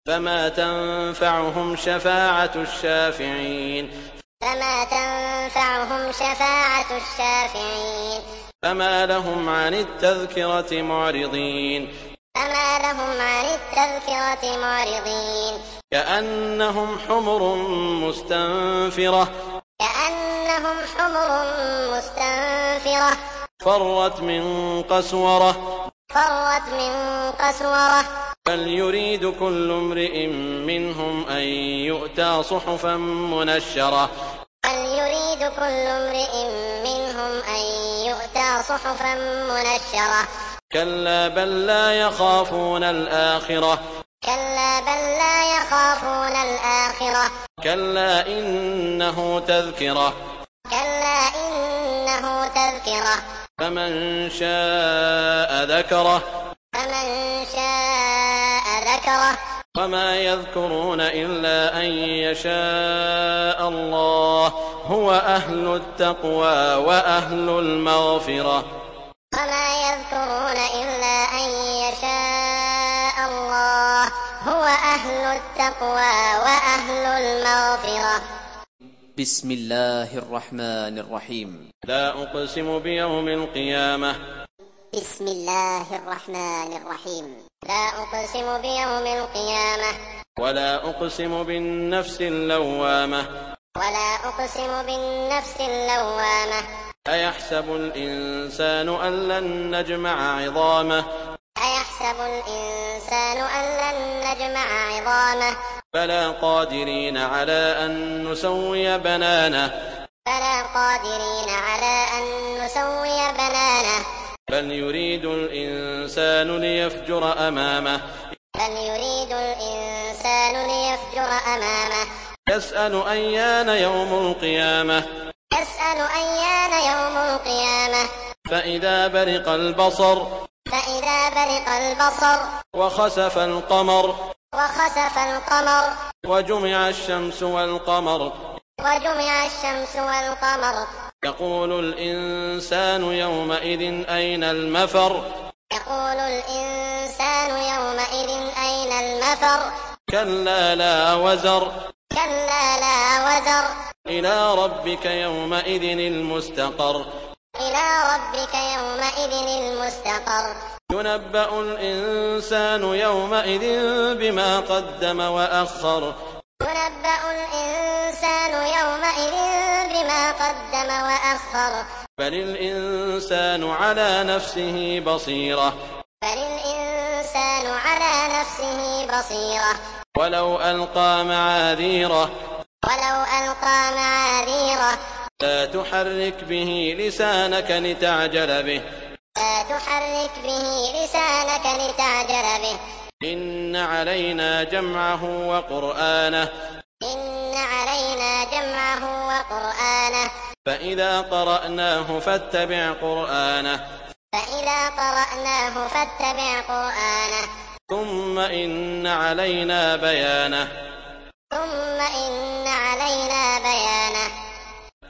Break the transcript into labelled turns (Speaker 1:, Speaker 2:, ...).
Speaker 1: فما تنفعهم شفاعة الشافعين
Speaker 2: فما تنفعهم شفاعة الشافعين
Speaker 1: فما لهم عن التذكرة معرضين
Speaker 2: فما لهم عن التذكرة معرضين
Speaker 1: كأنهم حمر مستنفرة
Speaker 2: كأنهم حمر مستنفرة
Speaker 1: فرت من قسورة
Speaker 2: فرت من قسورة
Speaker 1: بل يريد كل امرئ منهم أن يؤتى صحفا منشرة
Speaker 2: بل يريد كل امرئ منهم أن يؤتى صحفا منشرة
Speaker 1: كلا بل لا يخافون الآخرة
Speaker 2: كلا بل لا يخافون الآخرة
Speaker 1: كلا إنه تذكرة
Speaker 2: كلا إنه تذكرة
Speaker 1: فمن شاء ذكره
Speaker 2: فمن شاء ذكره
Speaker 1: وما يذكرون إلا أن يشاء الله هو أهل التقوى وأهل المغفرة
Speaker 2: وما يذكرون إلا أن يشاء الله هو أهل التقوى وأهل المغفرة.
Speaker 3: بسم الله الرحمن الرحيم.
Speaker 1: لا أقسم بيوم القيامة.
Speaker 2: بسم الله الرحمن الرحيم. لا أقسم بيوم القيامة.
Speaker 1: ولا أقسم بالنفس اللوامة.
Speaker 2: ولا أقسم بالنفس اللوامة.
Speaker 1: أيحسب الإنسان أن لن نجمع عظامه.
Speaker 2: أيحسب الإنسان أن لن نجمع عظامه.
Speaker 1: بلى قادرين على أن نسوي بنانه.
Speaker 2: بلى قادرين على أن نسوي بنانه.
Speaker 1: بل يريد الإنسان ليفجر أمامه.
Speaker 2: بل يريد الإنسان ليفجر أمامه.
Speaker 1: يسأل أيان يوم القيامة.
Speaker 2: يسأل أيان يوم القيامة.
Speaker 1: فإذا برق البصر.
Speaker 2: فإذا برق البصر.
Speaker 1: وخسف القمر.
Speaker 2: وخسف القمر.
Speaker 1: وجمع الشمس والقمر.
Speaker 2: وجمع الشمس والقمر.
Speaker 1: يقول الإنسان يومئذ أين المفر.
Speaker 2: يقول الإنسان يومئذ أين المفر.
Speaker 1: كلا لا وزر.
Speaker 2: كلا لا وزر.
Speaker 1: إلى ربك يومئذ المستقر.
Speaker 2: إلى ربك يومئذ المستقر.
Speaker 1: ينبأ الإنسان يومئذ بما قدم وأخر.
Speaker 2: ينبأ الإنسان يومئذ بما قدم وأخر.
Speaker 1: بل الإنسان على نفسه بصيرة.
Speaker 2: بل الإنسان على نفسه بصيرة.
Speaker 1: ولو ألقى معاذيره.
Speaker 2: ولو ألقى معاذيره.
Speaker 1: لا تحرك به لسانك لتعجل به.
Speaker 2: لا تحرك به لسانك لتعجل به.
Speaker 1: إن علينا جمعه وقرآنه.
Speaker 2: إن علينا جمعه وقرآنه.
Speaker 1: فإذا قرأناه فاتبع قرآنه.
Speaker 2: فإذا قرأناه فاتبع قرآنه.
Speaker 1: ثم إن علينا بيانه.
Speaker 2: ثم إن علينا